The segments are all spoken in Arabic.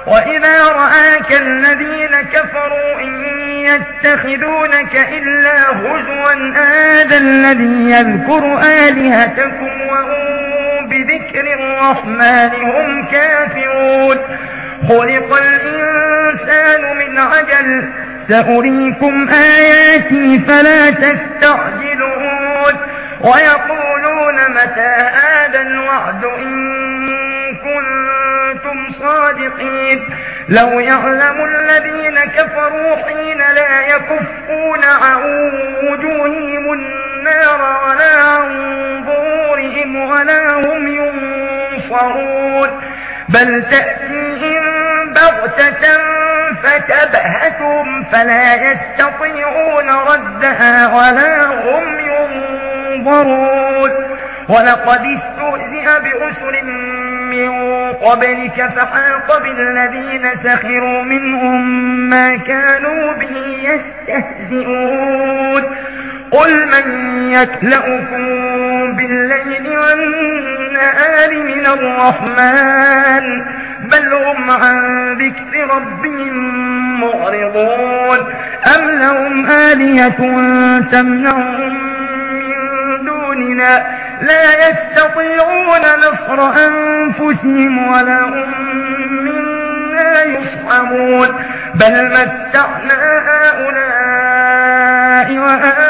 وإذا رآك الذين كفروا إن يتخذونك إلا هزوا هذا الذي يذكر آلهتكم وهم بذكر الرحمن هم كافرون خلق الإنسان من عجل سأريكم آياتي فلا تستعجلون ويقولون متى هذا الوعد إن كنتم صادقين لو يعلم الذين كفروا حين لا يكفون عن وجوههم النار ولا عن ظهورهم ولا هم ينصرون بل تأتيهم بغتة فتبهتهم فلا يستطيعون ردها ولا هم ينظرون ولقد استهزئ برسل من قبلك فحاق بالذين سخروا منهم ما كانوا به يستهزئون قل من يكلؤكم بالليل والنهار من الرحمن بل هم عن ذكر ربهم معرضون أم لهم آلهة تمنعهم من دوننا لا يستطيعون نصر أنفسهم ولا هم منا يصحبون بل متعنا هؤلاء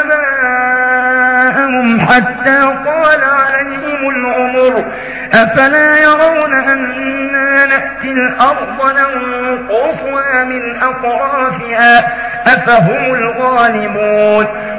وآباءهم حتى طال عليهم العمر أفلا يرون أنا نأتي الأرض ننقصها من أطرافها أفهم الغالبون